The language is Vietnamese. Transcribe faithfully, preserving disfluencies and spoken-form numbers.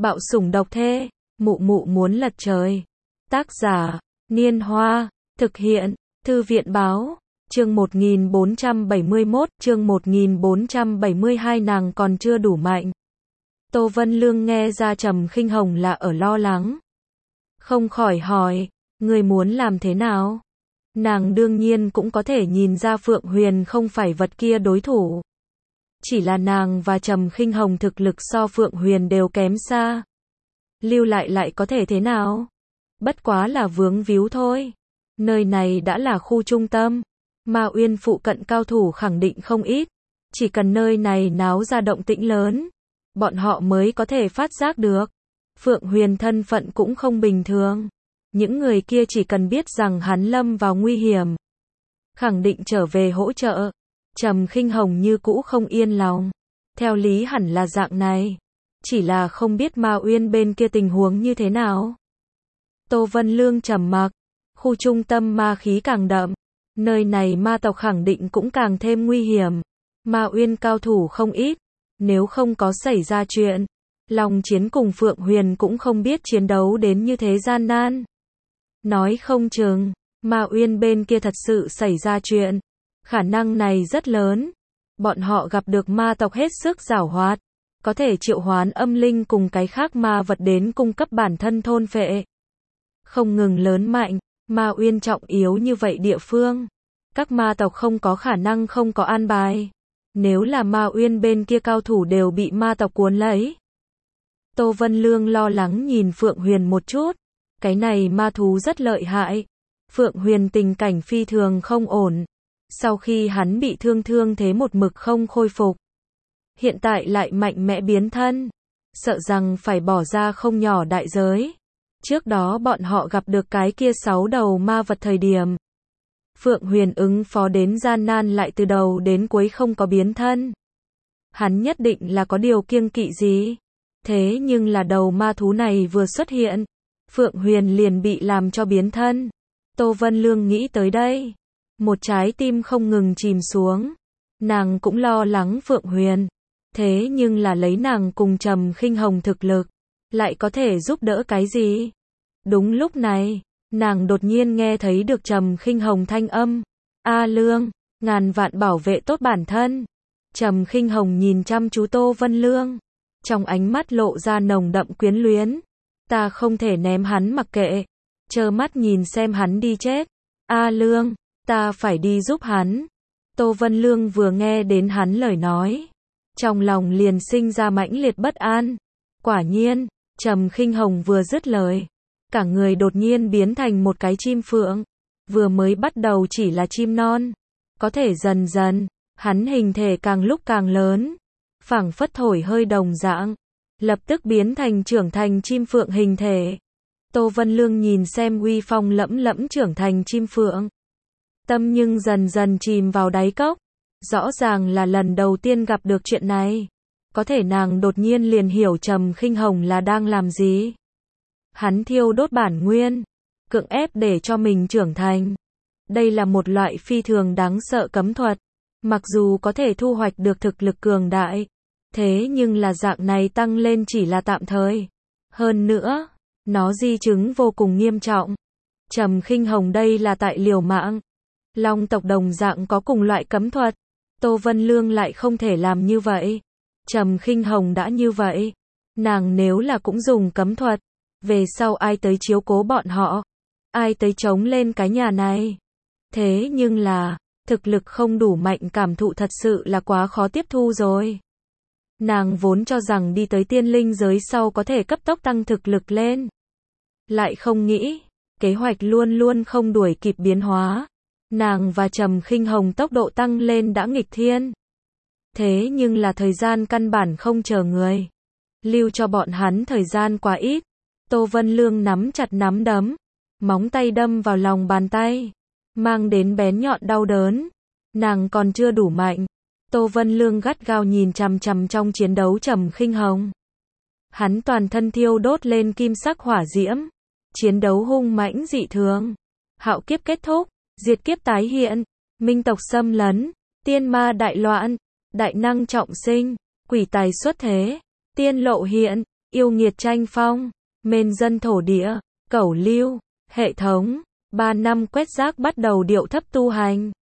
Bạo sủng độc thê, mụ mụ muốn lật trời. Tác giả, Niên Hoa, thực hiện, Thư viện báo, chương một nghìn bốn trăm bảy mươi mốt, chương một nghìn bốn trăm bảy mươi hai nàng còn chưa đủ mạnh. Tô Vân Lương nghe ra Trầm Khinh Hồng là ở lo lắng. Không khỏi hỏi, người muốn làm thế nào? Nàng đương nhiên cũng có thể nhìn ra Phượng Huyền không phải vật kia đối thủ. Chỉ là nàng và Trầm Khinh Hồng thực lực so Phượng Huyền đều kém xa. Lưu lại lại có thể thế nào? Bất quá là vướng víu thôi. Nơi này đã là khu trung tâm. Ma Uyên phụ cận cao thủ khẳng định không ít. Chỉ cần nơi này náo ra động tĩnh lớn, bọn họ mới có thể phát giác được. Phượng Huyền thân phận cũng không bình thường. Những người kia chỉ cần biết rằng hắn lâm vào nguy hiểm, khẳng định trở về hỗ trợ. Trầm Khinh Hồng như cũ không yên lòng. Theo lý hẳn là dạng này. Chỉ là không biết Ma Uyên bên kia tình huống như thế nào. Tô Vân Lương trầm mặc. Khu trung tâm ma khí càng đậm. Nơi này ma tộc khẳng định cũng càng thêm nguy hiểm. Ma Uyên cao thủ không ít. Nếu không có xảy ra chuyện, Long Chiến cùng Phượng Huyền cũng không biết chiến đấu đến như thế gian nan. Nói không chừng, Ma Uyên bên kia thật sự xảy ra chuyện. Khả năng này rất lớn. Bọn họ gặp được ma tộc hết sức giảo hoạt, có thể triệu hoán âm linh cùng cái khác ma vật đến cung cấp bản thân thôn phệ. Không ngừng lớn mạnh, Ma Uyên trọng yếu như vậy địa phương, các ma tộc không có khả năng không có an bài. Nếu là Ma Uyên bên kia cao thủ đều bị ma tộc cuốn lấy. Tô Vân Lương lo lắng nhìn Phượng Huyền một chút. Cái này ma thú rất lợi hại. Phượng Huyền tình cảnh phi thường không ổn. Sau khi hắn bị thương thương thế một mực không khôi phục, hiện tại lại mạnh mẽ biến thân, sợ rằng phải bỏ ra không nhỏ đại giới. Trước đó bọn họ gặp được cái kia sáu đầu ma vật thời điểm, Phượng Huyền ứng phó đến gian nan lại từ đầu đến cuối không có biến thân. Hắn nhất định là có điều kiêng kỵ gì. Thế nhưng là đầu ma thú này vừa xuất hiện, Phượng Huyền liền bị làm cho biến thân. Tô Vân Lương nghĩ tới đây, một trái tim không ngừng chìm xuống. Nàng cũng lo lắng Phượng Huyền. Thế nhưng là lấy nàng cùng Trầm Khinh Hồng thực lực, lại có thể giúp đỡ cái gì? Đúng lúc này, nàng đột nhiên nghe thấy được Trầm Khinh Hồng thanh âm. A Lương, ngàn vạn bảo vệ tốt bản thân. Trầm Khinh Hồng nhìn chăm chú Tô Vân Lương, trong ánh mắt lộ ra nồng đậm quyến luyến. Ta không thể ném hắn mặc kệ, trơ mắt nhìn xem hắn đi chết. A Lương, ta phải đi giúp hắn. Tô Vân Lương vừa nghe đến hắn lời nói, trong lòng liền sinh ra mãnh liệt bất an. Quả nhiên, Trầm Khinh Hồng vừa dứt lời, cả người đột nhiên biến thành một cái chim phượng. Vừa mới bắt đầu chỉ là chim non, có thể dần dần, hắn hình thể càng lúc càng lớn, phảng phất thổi hơi đồng dạng, lập tức biến thành trưởng thành chim phượng hình thể. Tô Vân Lương nhìn xem uy phong lẫm lẫm trưởng thành chim phượng, tâm nhưng dần dần chìm vào đáy cốc. Rõ ràng là lần đầu tiên gặp được chuyện này, có thể nàng đột nhiên liền hiểu Trầm Khinh Hồng là đang làm gì. Hắn thiêu đốt bản nguyên, cưỡng ép để cho mình trưởng thành. Đây là một loại phi thường đáng sợ cấm thuật, mặc dù có thể thu hoạch được thực lực cường đại, thế nhưng là dạng này tăng lên chỉ là tạm thời. Hơn nữa, nó di chứng vô cùng nghiêm trọng. Trầm Khinh Hồng đây là tại liều mạng. Long tộc đồng dạng có cùng loại cấm thuật, Tô Vân Lương lại không thể làm như vậy. Trầm Khinh Hồng đã như vậy, nàng nếu là cũng dùng cấm thuật, về sau ai tới chiếu cố bọn họ, ai tới chống lên cái nhà này. Thế nhưng là, thực lực không đủ mạnh cảm thụ thật sự là quá khó tiếp thu rồi. Nàng vốn cho rằng đi tới tiên linh giới sau có thể cấp tốc tăng thực lực lên, lại không nghĩ, kế hoạch luôn luôn không đuổi kịp biến hóa. Nàng và Trầm Khinh Hồng tốc độ tăng lên đã nghịch thiên. Thế nhưng là thời gian căn bản không chờ người. Lưu cho bọn hắn thời gian quá ít. Tô Vân Lương nắm chặt nắm đấm, móng tay đâm vào lòng bàn tay, mang đến bén nhọn đau đớn. Nàng còn chưa đủ mạnh. Tô Vân Lương gắt gao nhìn chằm chằm trong chiến đấu Trầm Khinh Hồng. Hắn toàn thân thiêu đốt lên kim sắc hỏa diễm. Chiến đấu hung mãnh dị thường. Hạo kiếp kết thúc, diệt kiếp tái hiện, minh tộc xâm lấn, tiên ma đại loạn, đại năng trọng sinh, quỷ tài xuất thế, tiên lộ hiện, yêu nghiệt tranh phong, mên dân thổ địa, cẩu lưu, hệ thống, ba năm quét rác bắt đầu điệu thấp tu hành.